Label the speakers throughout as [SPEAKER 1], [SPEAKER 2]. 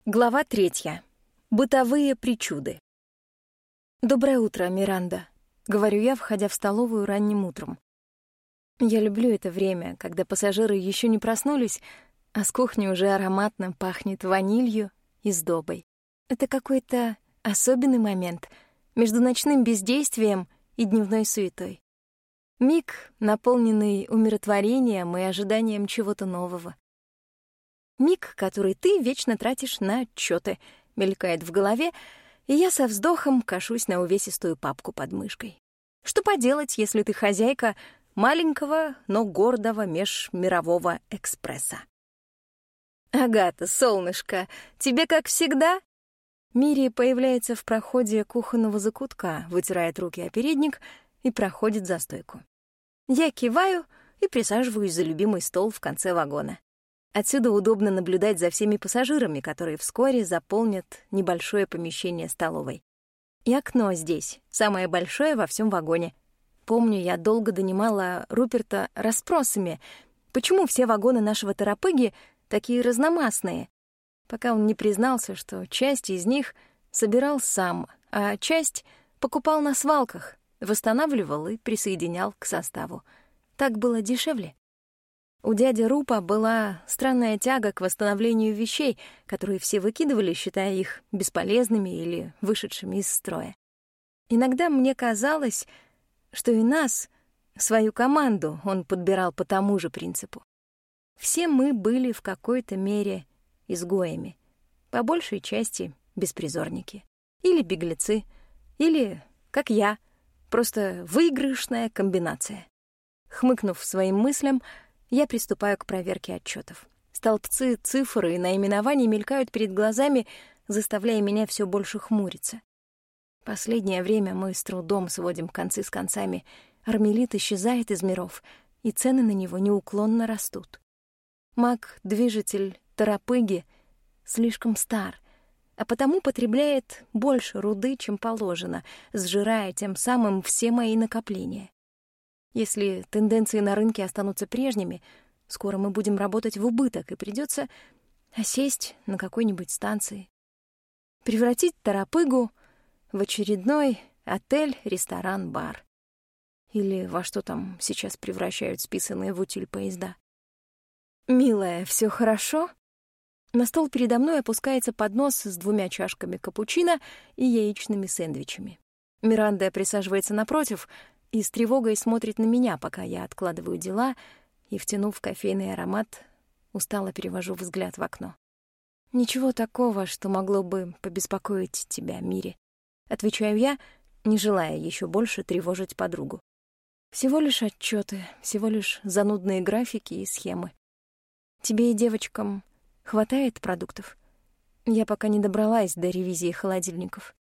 [SPEAKER 1] Глава 3. Бытовые причуды. «Доброе утро, Миранда», — говорю я, входя в столовую ранним утром. Я люблю это время, когда пассажиры еще не проснулись, а с кухни уже ароматно пахнет ванилью и сдобой. Это какой-то особенный момент между ночным бездействием и дневной суетой. Миг, наполненный умиротворением и ожиданием чего-то нового. Миг, который ты вечно тратишь на отчеты, мелькает в голове, и я со вздохом кашусь на увесистую папку под мышкой. Что поделать, если ты хозяйка маленького, но гордого межмирового экспресса? «Агата, солнышко, тебе как всегда?» Мири появляется в проходе кухонного закутка, вытирает руки о передник и проходит за стойку. Я киваю и присаживаюсь за любимый стол в конце вагона. Отсюда удобно наблюдать за всеми пассажирами, которые вскоре заполнят небольшое помещение столовой. И окно здесь, самое большое во всем вагоне. Помню, я долго донимала Руперта расспросами, почему все вагоны нашего торопыги такие разномастные, пока он не признался, что часть из них собирал сам, а часть покупал на свалках, восстанавливал и присоединял к составу. Так было дешевле. У дяди Рупа была странная тяга к восстановлению вещей, которые все выкидывали, считая их бесполезными или вышедшими из строя. Иногда мне казалось, что и нас, свою команду, он подбирал по тому же принципу. Все мы были в какой-то мере изгоями, по большей части беспризорники. Или беглецы, или, как я, просто выигрышная комбинация. Хмыкнув своим мыслям, я приступаю к проверке отчетов. Столбцы, цифры и наименований мелькают перед глазами, заставляя меня все больше хмуриться. Последнее время мы с трудом сводим концы с концами. Армелит исчезает из миров, и цены на него неуклонно растут. Маг-движитель торопыги слишком стар, а потому потребляет больше руды, чем положено, сжирая тем самым все мои накопления. Если тенденции на рынке останутся прежними, скоро мы будем работать в убыток, и придется осесть на какой-нибудь станции. Превратить торопыгу в очередной отель, ресторан, бар. Или во что там сейчас превращают списанные в утиль поезда. «Милая, все хорошо?» На стол передо мной опускается поднос с 2 чашками капучино и яичными сэндвичами. Миранда присаживается напротив и с тревогой смотрит на меня, пока я откладываю дела и, втянув кофейный аромат, устало перевожу взгляд в окно. «Ничего такого, что могло бы побеспокоить тебя, Мири», — отвечаю я, не желая еще больше тревожить подругу. «Всего лишь отчеты, всего лишь занудные графики и схемы. Тебе и девочкам хватает продуктов? Я пока не добралась до ревизии холодильников».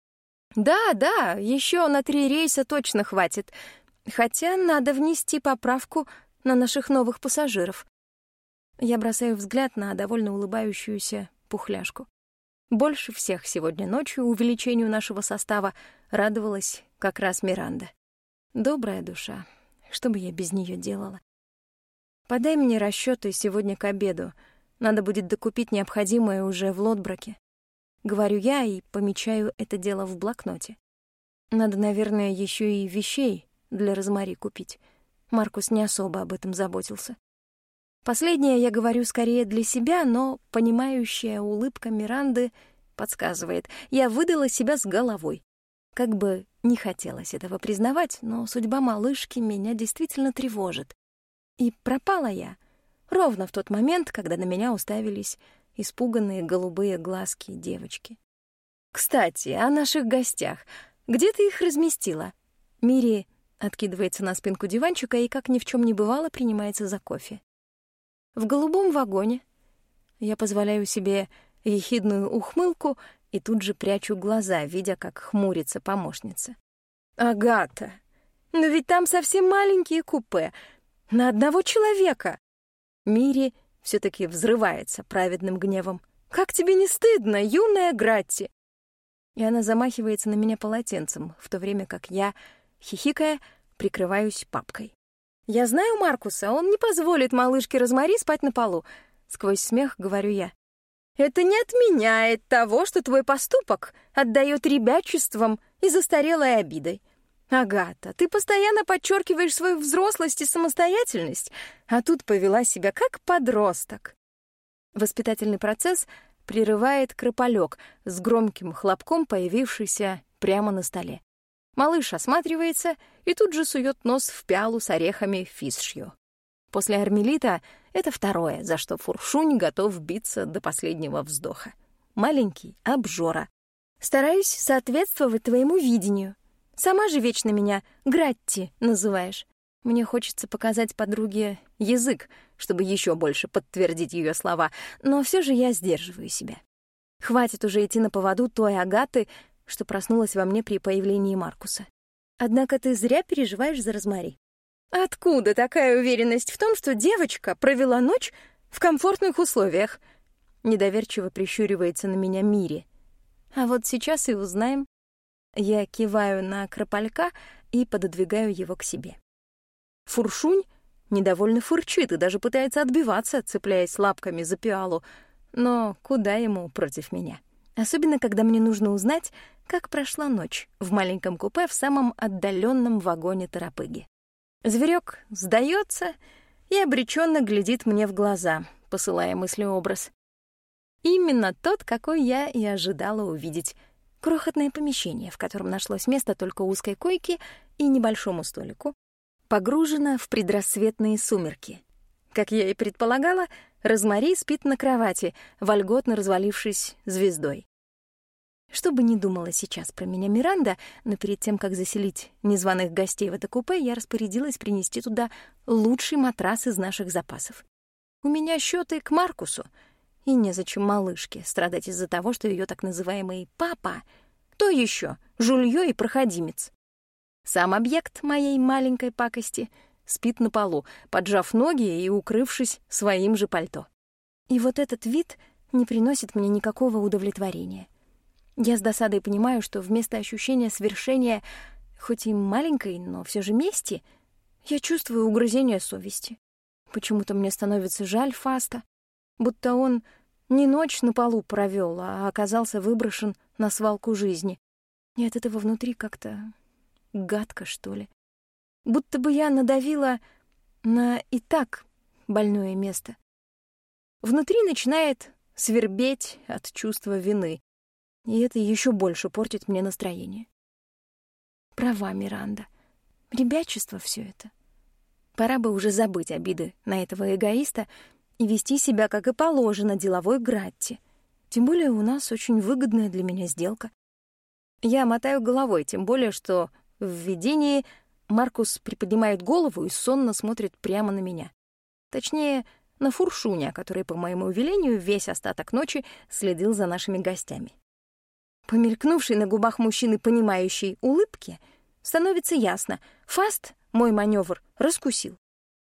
[SPEAKER 1] «Да, еще на 3 рейса точно хватит. Хотя надо внести поправку на наших новых пассажиров». Я бросаю взгляд на довольно улыбающуюся пухляшку. Больше всех сегодня ночью увеличению нашего состава радовалась как раз Миранда. Добрая душа. Что бы я без нее делала? «Подай мне расчеты сегодня к обеду. Надо будет докупить необходимое уже в Лотброке». Говорю я и помечаю это дело в блокноте. Надо, наверное, еще и вещей для Розмари купить. Маркус не особо об этом заботился. Последнее я говорю скорее для себя, но понимающая улыбка Миранды подсказывает. Я выдала себя с головой. Как бы не хотелось этого признавать, но судьба малышки меня действительно тревожит. И пропала я ровно в тот момент, когда на меня уставились испуганные голубые глазки девочки. «Кстати, о наших гостях. Где ты их разместила?» Мири откидывается на спинку диванчика и, как ни в чем не бывало, принимается за кофе. «В голубом вагоне». Я позволяю себе ехидную ухмылку и тут же прячу глаза, видя, как хмурится помощница. «Агата, но ведь там совсем маленькие купе, на 1 человека!» Мири все-таки взрывается праведным гневом. «Как тебе не стыдно, юная Гратти?» И она замахивается на меня полотенцем, в то время как я, хихикая, прикрываюсь папкой. «Я знаю Маркуса, он не позволит малышке Розмари спать на полу», — сквозь смех говорю я. Это не отменяет того, что твой поступок отдает ребячеством и застарелой обидой. Агата, ты постоянно подчеркиваешь свою взрослость и самостоятельность, а тут повела себя как подросток. Воспитательный процесс прерывает крополёк с громким хлопком, появившийся прямо на столе. Малыш осматривается и тут же сует нос в пиалу с орехами фисшью. После Армелита это второе, за что Фуршунь готов биться до последнего вздоха. Маленький обжора. Стараюсь соответствовать твоему видению. Сама же вечно меня Гратти называешь. Мне хочется показать подруге язык, чтобы еще больше подтвердить ее слова, но все же я сдерживаю себя. Хватит уже идти на поводу той Агаты, что проснулась во мне при появлении Маркуса. Однако ты зря переживаешь за Розмари. Откуда такая уверенность в том, что девочка провела ночь в комфортных условиях? Недоверчиво прищуривается на меня Мири. А вот сейчас и узнаем. Я киваю на Кропалька и пододвигаю его к себе. Фуршунь недовольно фырчит и даже пытается отбиваться, цепляясь лапками за пиалу. Но куда ему против меня? Особенно, когда мне нужно узнать, как прошла ночь в маленьком купе в самом отдаленном вагоне торопыги. Зверек сдается и обреченно глядит мне в глаза, посылая мыслеобраз. Именно тот, какой я и ожидала увидеть. Крохотное помещение, в котором нашлось место только узкой койке и небольшому столику, погружено в предрассветные сумерки. Как я и предполагала, Розмари спит на кровати, вольготно развалившись звездой. Что бы ни думала сейчас про меня Миранда, но перед тем, как заселить незваных гостей в это купе, я распорядилась принести туда лучший матрас из наших запасов. У меня счеты к Маркусу, и незачем малышке страдать из-за того, что ее так называемый папа — то еще жульё и проходимец. Сам объект моей маленькой пакости спит на полу, поджав ноги и укрывшись своим же пальто. И вот этот вид не приносит мне никакого удовлетворения. Я с досадой понимаю, что вместо ощущения свершения, хоть и маленькой, но все же мести, я чувствую угрызение совести. Почему-то мне становится жаль Фаста, будто он не ночь на полу провел, а оказался выброшен на свалку жизни. И от этого внутри как-то гадко, что ли. Будто бы я надавила на и так больное место. Внутри начинает свербеть от чувства вины, и это еще больше портит мне настроение. Права Миранда. Ребячество все это. Пора бы уже забыть обиды на этого эгоиста и вести себя, как и положено, деловой Гратти. Тем более у нас очень выгодная для меня сделка. Я мотаю головой, тем более, что в видении Маркус приподнимает голову и сонно смотрит прямо на меня. Точнее, на Фуршуня, который, по моему велению, весь остаток ночи следил за нашими гостями. По мелькнувшей на губах мужчины понимающей улыбке становится ясно — Фаст мой маневр раскусил.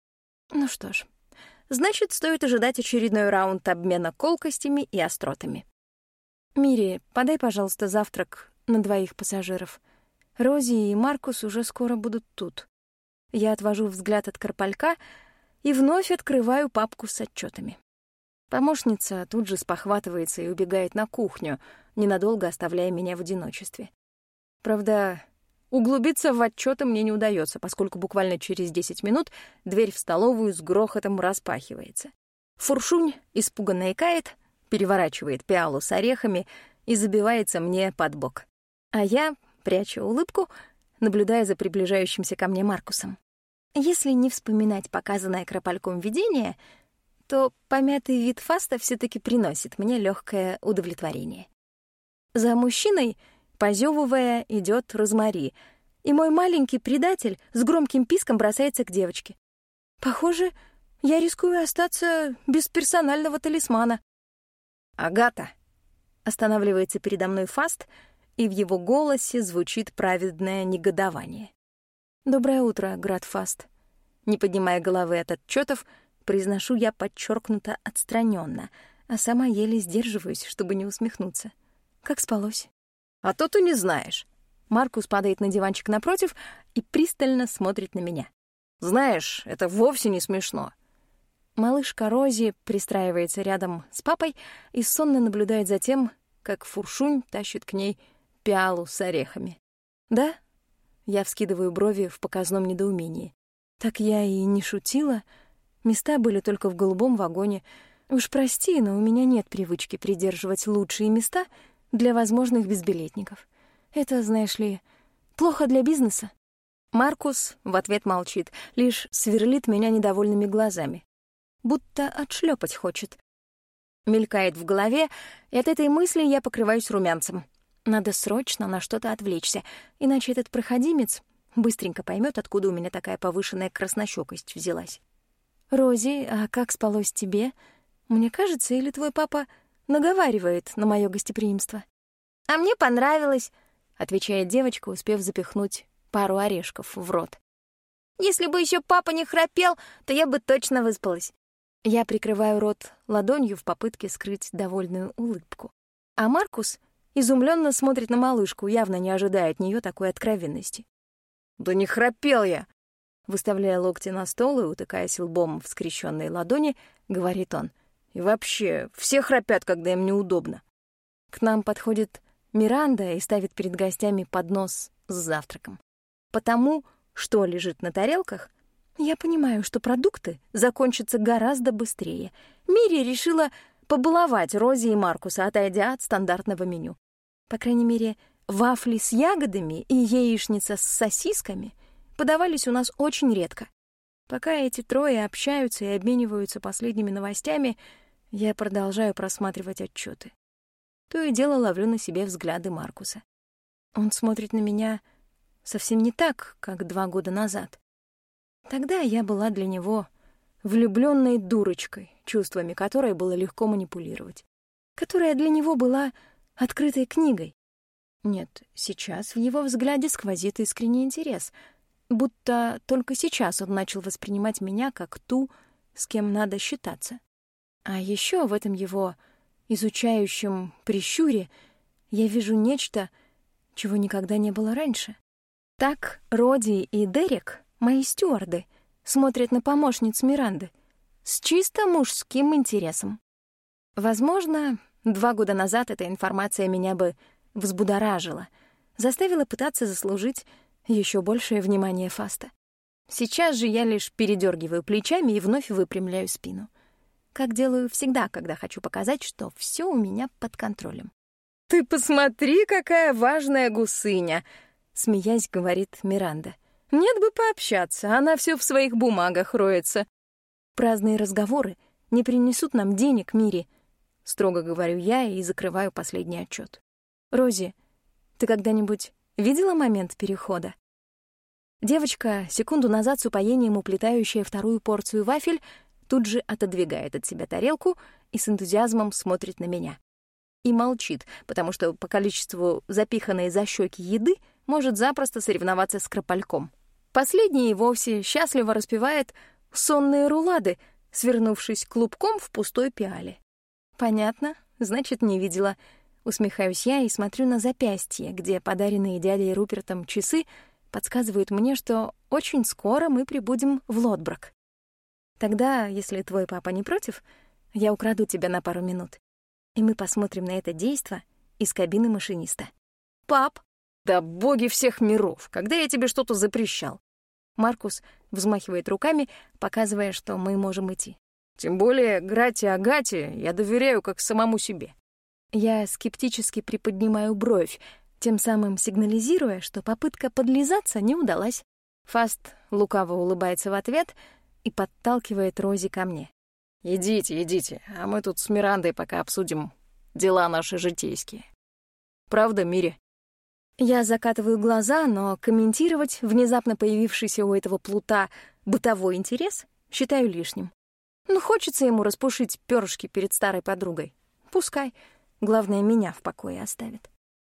[SPEAKER 1] Ну что ж, значит, стоит ожидать очередной раунд обмена колкостями и остротами. «Мири, подай, пожалуйста, завтрак на 2 пассажиров. Рози и Маркус уже скоро будут тут». Я отвожу взгляд от Кропалька и вновь открываю папку с отчетами. Помощница тут же спохватывается и убегает на кухню, ненадолго оставляя меня в одиночестве. Правда, углубиться в отчеты мне не удается, поскольку буквально через 10 минут дверь в столовую с грохотом распахивается. Фуршунь испуганно икает, переворачивает пиалу с орехами и забивается мне под бок. А я, пряча улыбку, наблюдая за приближающимся ко мне Маркусом. Если не вспоминать показанное Кропальком видение, то помятый вид Фаста все-таки приносит мне легкое удовлетворение. За мужчиной, позевывая, идет Розмари, и мой маленький предатель с громким писком бросается к девочке. Похоже, я рискую остаться без персонального талисмана. «Агата!» — останавливается передо мной Фаст, и в его голосе звучит праведное негодование. «Доброе утро, Град Фаст». Не поднимая головы от отчетов, произношу я подчеркнуто отстраненно, а сама еле сдерживаюсь, чтобы не усмехнуться. Как спалось? «А то ты не знаешь». Маркус падает на диванчик напротив и пристально смотрит на меня. «Знаешь, это вовсе не смешно». Малышка Рози пристраивается рядом с папой и сонно наблюдает за тем, как Фуршунь тащит к ней пиалу с орехами. «Да?» — я вскидываю брови в показном недоумении. «Так я и не шутила. Места были только в голубом вагоне. Уж прости, но у меня нет привычки придерживать лучшие места для возможных безбилетников. Это, знаешь ли, плохо для бизнеса». Маркус в ответ молчит, лишь сверлит меня недовольными глазами. Будто отшлепать хочет. Мелькает в голове, и от этой мысли я покрываюсь румянцем. Надо срочно на что-то отвлечься, иначе этот проходимец быстренько поймет, откуда у меня такая повышенная краснощёкость взялась. «Рози, а как спалось тебе? Мне кажется, или твой папа наговаривает на моё гостеприимство?» «А мне понравилось», — отвечает девочка, успев запихнуть пару орешков в рот. «Если бы ещё папа не храпел, то я бы точно выспалась». Я прикрываю рот ладонью в попытке скрыть довольную улыбку. А Маркус изумлённо смотрит на малышку, явно не ожидая от неё такой откровенности. «Да не храпел я!» Выставляя локти на стол и утыкаясь лбом в скрещённые ладони, говорит он. «И вообще, все храпят, когда им неудобно». К нам подходит Миранда и ставит перед гостями поднос с завтраком. Потому, что лежит на тарелках, я понимаю, что продукты закончатся гораздо быстрее. Мири решила побаловать Рози и Маркуса, отойдя от стандартного меню. По крайней мере, вафли с ягодами и яичница с сосисками подавались у нас очень редко. Пока эти трое общаются и обмениваются последними новостями, я продолжаю просматривать отчеты. То и дело ловлю на себе взгляды Маркуса. Он смотрит на меня совсем не так, как 2 года назад. Тогда я была для него влюблённой дурочкой, чувствами которой было легко манипулировать, которая для него была открытой книгой. Нет, сейчас в его взгляде сквозит искренний интерес, будто только сейчас он начал воспринимать меня как ту, с кем надо считаться. А ещё в этом его изучающем прищуре я вижу нечто, чего никогда не было раньше. Так Роди и Дерек, мои стюарды, смотрят на помощниц Миранды с чисто мужским интересом. Возможно, 2 года назад эта информация меня бы взбудоражила, заставила пытаться заслужить ещё большее внимание Фаста. Сейчас же я лишь передёргиваю плечами и вновь выпрямляю спину. Как делаю всегда, когда хочу показать, что всё у меня под контролем. «Ты посмотри, какая важная гусыня!» — смеясь, говорит Миранда. «Нет бы пообщаться, она всё в своих бумагах роется». «Праздные разговоры не принесут нам денег, Мири», — строго говорю я и закрываю последний отчёт. «Рози, ты когда-нибудь видела момент перехода?» Девочка, секунду назад с упоением уплетающая 2-ю порцию вафель, тут же отодвигает от себя тарелку и с энтузиазмом смотрит на меня. И молчит, потому что по количеству запиханной за щеки еды может запросто соревноваться с Кропальком. Последний и вовсе счастливо распевает сонные рулады, свернувшись клубком в пустой пиале. «Понятно, значит, не видела». Усмехаюсь я и смотрю на запястье, где подаренные дядей Рупертом часы подсказывают мне, что очень скоро мы прибудем в Лотброк. Тогда, если твой папа не против, я украду тебя на пару минут, и мы посмотрим на это действо из кабины машиниста. «Пап!» «Да боги всех миров! Когда я тебе что-то запрещал?» Маркус взмахивает руками, показывая, что мы можем идти. «Тем более Грате Агате я доверяю как самому себе». Я скептически приподнимаю бровь, тем самым сигнализируя, что попытка подлизаться не удалась. Фаст лукаво улыбается в ответ и подталкивает Рози ко мне. «Идите, идите, а мы тут с Мирандой пока обсудим дела наши житейские. Правда, Мири?» Я закатываю глаза, но комментировать внезапно появившийся у этого плута бытовой интерес считаю лишним. Ну, хочется ему распушить пёрышки перед старой подругой. Пускай. Главное, меня в покое оставит.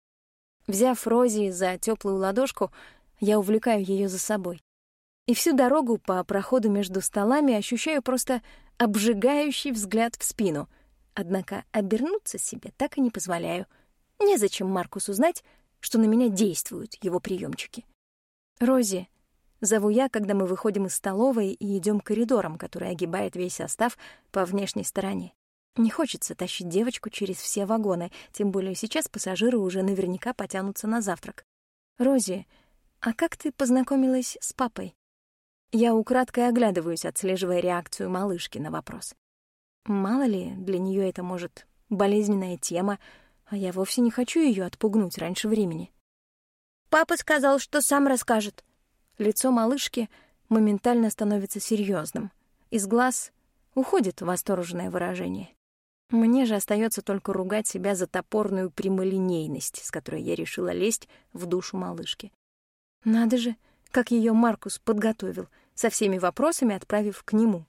[SPEAKER 1] Взяв Рози за тёплую ладошку, я увлекаю её за собой. И всю дорогу по проходу между столами ощущаю просто обжигающий взгляд в спину. Однако обернуться себе так и не позволяю. Незачем Маркусу знать, что на меня действуют его приёмчики. «Рози, Зову я, когда мы выходим из столовой и идем коридором, который огибает весь состав по внешней стороне. Не хочется тащить девочку через все вагоны, тем более сейчас пассажиры уже наверняка потянутся на завтрак. «Рози, а как ты познакомилась с папой?» Я украдкой оглядываюсь, отслеживая реакцию малышки на вопрос. Мало ли, для нее это, может, болезненная тема, а я вовсе не хочу ее отпугнуть раньше времени.
[SPEAKER 2] «Папа сказал, что сам расскажет».
[SPEAKER 1] Лицо малышки моментально становится серьезным. Из глаз уходит восторженное выражение. Мне же остается только ругать себя за топорную прямолинейность, с которой я решила лезть в душу малышки. Надо же, как ее Маркус подготовил, со всеми вопросами отправив к нему.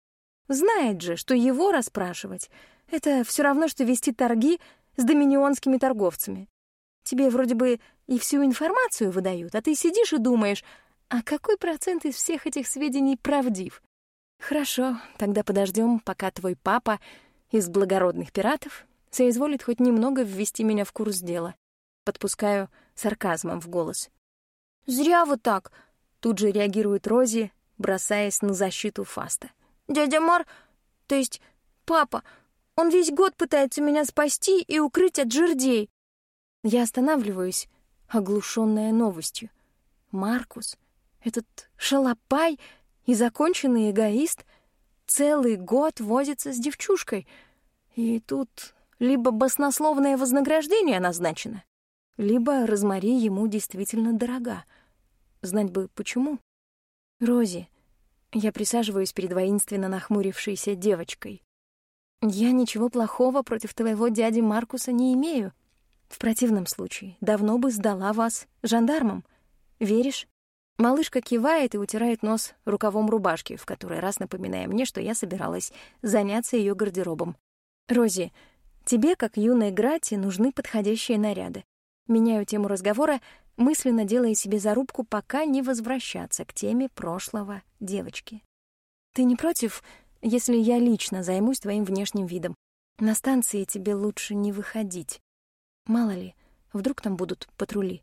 [SPEAKER 1] Знает же, что его расспрашивать — это все равно, что вести торги с доминионскими торговцами. Тебе вроде бы и всю информацию выдают, а ты сидишь и думаешь, а какой процент из всех этих сведений правдив? Хорошо, тогда подождем, пока твой папа из благородных пиратов соизволит хоть немного ввести меня в курс дела. Подпускаю сарказмом в голос.
[SPEAKER 2] «Зря вы так»,
[SPEAKER 1] — тут же реагирует Рози, бросаясь на защиту Фаста.
[SPEAKER 2] «Дядя Мар, то есть папа, он весь год пытается меня спасти и укрыть от жердей».
[SPEAKER 1] Я останавливаюсь, оглушенная новостью. Маркус, этот шалопай и законченный эгоист, целый год возится с девчушкой. И тут либо баснословное вознаграждение назначено, либо Розмари ему действительно дорога. Знать бы, почему. Рози, я присаживаюсь перед воинственно нахмурившейся девочкой. Я ничего плохого против твоего дяди Маркуса не имею. В противном случае давно бы сдала вас жандармам. Веришь? Малышка кивает и утирает нос рукавом рубашки, в который раз напоминая мне, что я собиралась заняться ее гардеробом. «Рози, тебе, как юной Грати, нужны подходящие наряды». Меняю тему разговора, мысленно делая себе зарубку пока не возвращаться к теме прошлого девочки. «Ты не против, если я лично займусь твоим внешним видом? На станции тебе лучше не выходить. Мало ли, вдруг там будут патрули».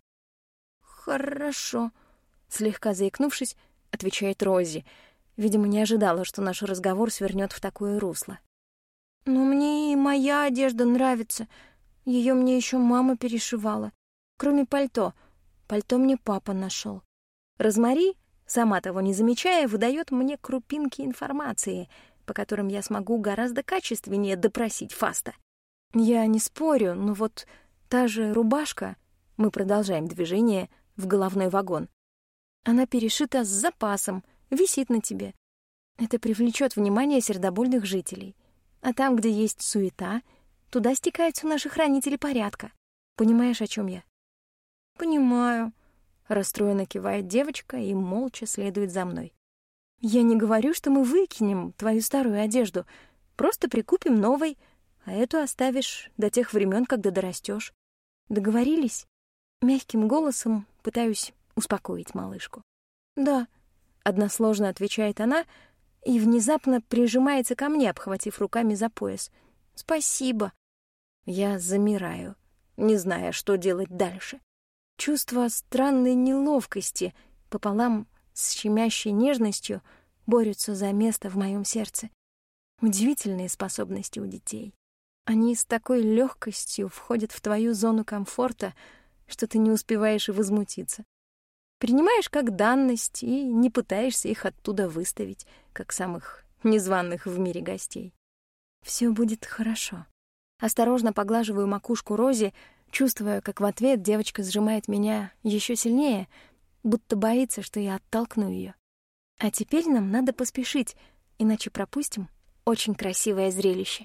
[SPEAKER 2] «Хорошо»,
[SPEAKER 1] — слегка заикнувшись, отвечает Рози. Видимо, не ожидала, что наш разговор свернёт в такое русло.
[SPEAKER 2] «Но мне и моя одежда нравится. Ее мне еще мама перешивала. Кроме пальто. Пальто мне папа нашел».
[SPEAKER 1] Розмари, сама того не замечая, выдает мне крупинки информации, по которым я смогу гораздо качественнее допросить Фаста. Я не спорю, но вот та же рубашка, мы продолжаем движение в головной вагон, она перешита с запасом, висит на тебе. Это привлечет внимание сердобольных жителей. А там, где есть суета, туда стекаются наши хранители порядка. Понимаешь, о чем я?
[SPEAKER 2] «Понимаю»,
[SPEAKER 1] — расстроенно кивает девочка и молча следует за мной. «Я не говорю, что мы выкинем твою старую одежду, просто прикупим новой, а эту оставишь до тех времен, когда дорастешь. Договорились?» Мягким голосом пытаюсь успокоить малышку.
[SPEAKER 2] «Да»,
[SPEAKER 1] — односложно отвечает она и внезапно прижимается ко мне, обхватив руками за пояс.
[SPEAKER 2] «Спасибо».
[SPEAKER 1] Я замираю, не зная, что делать дальше. Чувство странной неловкости пополам с щемящей нежностью борются за место в моем сердце. Удивительные способности у детей. Они с такой легкостью входят в твою зону комфорта, что ты не успеваешь и возмутиться. Принимаешь как данность и не пытаешься их оттуда выставить, как самых незваных в мире гостей. Все будет хорошо. Осторожно поглаживаю макушку Рози, чувствуя, как в ответ девочка сжимает меня еще сильнее, будто боится, что я оттолкну ее. А теперь нам надо поспешить, иначе пропустим очень красивое зрелище.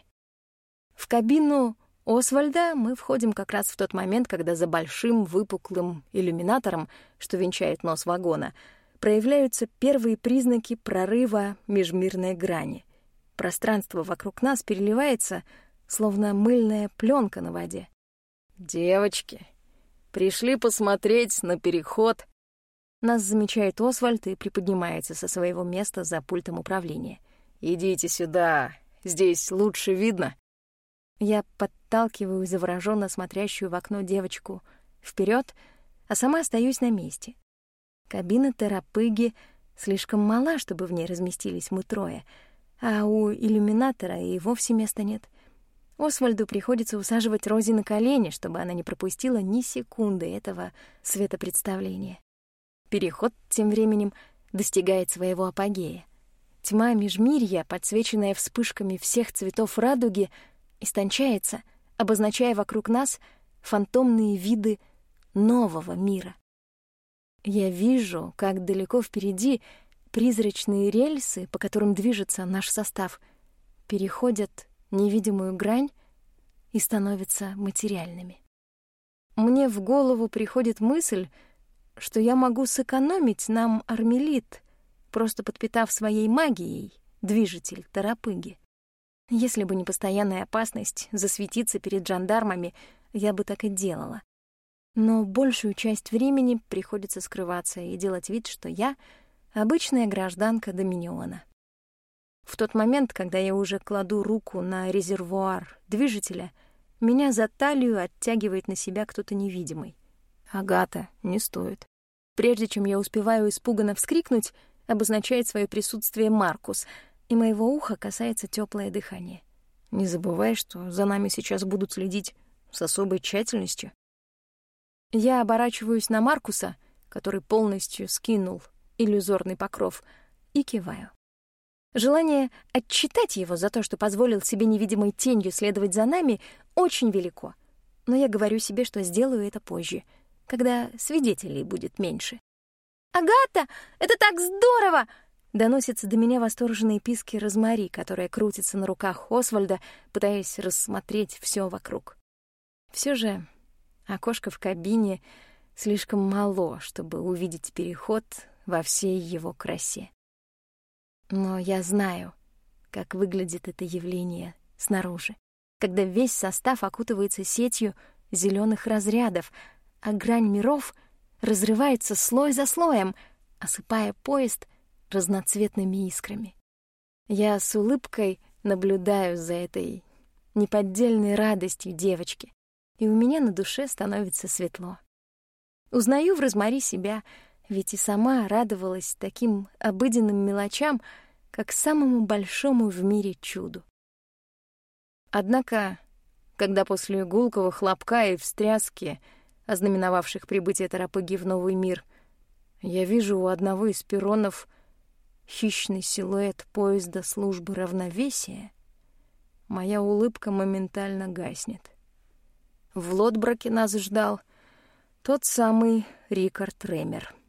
[SPEAKER 1] В кабину Освальда мы входим как раз в тот момент, когда за большим выпуклым иллюминатором, что венчает нос вагона, проявляются первые признаки прорыва межмирной грани. Пространство вокруг нас переливается, словно мыльная пленка на воде. «Девочки, пришли посмотреть на переход». Нас замечает Освальд и приподнимается со своего места за пультом управления. «Идите сюда, здесь лучше видно». Я подталкиваю завороженно смотрящую в окно девочку вперед, а сама остаюсь на месте. Кабина Тарапыги слишком мала, чтобы в ней разместились мы трое, а у иллюминатора и вовсе места нет. Освальду приходится усаживать Рози на колени, чтобы она не пропустила ни секунды этого светопредставления. Переход тем временем достигает своего апогея. Тьма межмирья, подсвеченная вспышками всех цветов радуги, истончается, обозначая вокруг нас фантомные виды нового мира. Я вижу, как далеко впереди призрачные рельсы, по которым движется наш состав, переходят невидимую грань и становятся материальными. Мне в голову приходит мысль, что я могу сэкономить нам армелит, просто подпитав своей магией движитель Тарапыги. Если бы не постоянная опасность засветиться перед жандармами, я бы так и делала. Но большую часть времени приходится скрываться и делать вид, что я — обычная гражданка Доминиона. В тот момент, когда я уже кладу руку на резервуар движителя, меня за талию оттягивает на себя кто-то невидимый. «Агата, не стоит». Прежде чем я успеваю испуганно вскрикнуть, обозначает свое присутствие Маркус, и моего уха касается теплое дыхание. «Не забывай, что за нами сейчас будут следить с особой тщательностью». Я оборачиваюсь на Маркуса, который полностью скинул иллюзорный покров, и киваю. Желание отчитать его за то, что позволил себе невидимой тенью следовать за нами, очень велико. Но я говорю себе, что сделаю это позже, когда свидетелей будет меньше. «Агата, это так здорово!» Доносятся до меня восторженные писки Розмари, которая крутится на руках Освальда, пытаясь рассмотреть все вокруг. Все же окошко в кабине слишком мало, чтобы увидеть переход во всей его красе. Но я знаю, как выглядит это явление снаружи, когда весь состав окутывается сетью зеленых разрядов, а грань миров разрывается слой за слоем, осыпая поезд разноцветными искрами. Я с улыбкой наблюдаю за этой неподдельной радостью девочки, и у меня на душе становится светло. Узнаю в Розмари себя, ведь и сама радовалась таким обыденным мелочам, как самому большому в мире чуду. Однако, когда после гулкого хлопка и встряски, ознаменовавших прибытие Тарапыги в новый мир, я вижу у одного из перронов хищный силуэт поезда службы равновесия, моя улыбка моментально гаснет. В Лотброке нас ждал тот самый Рикард Ремер.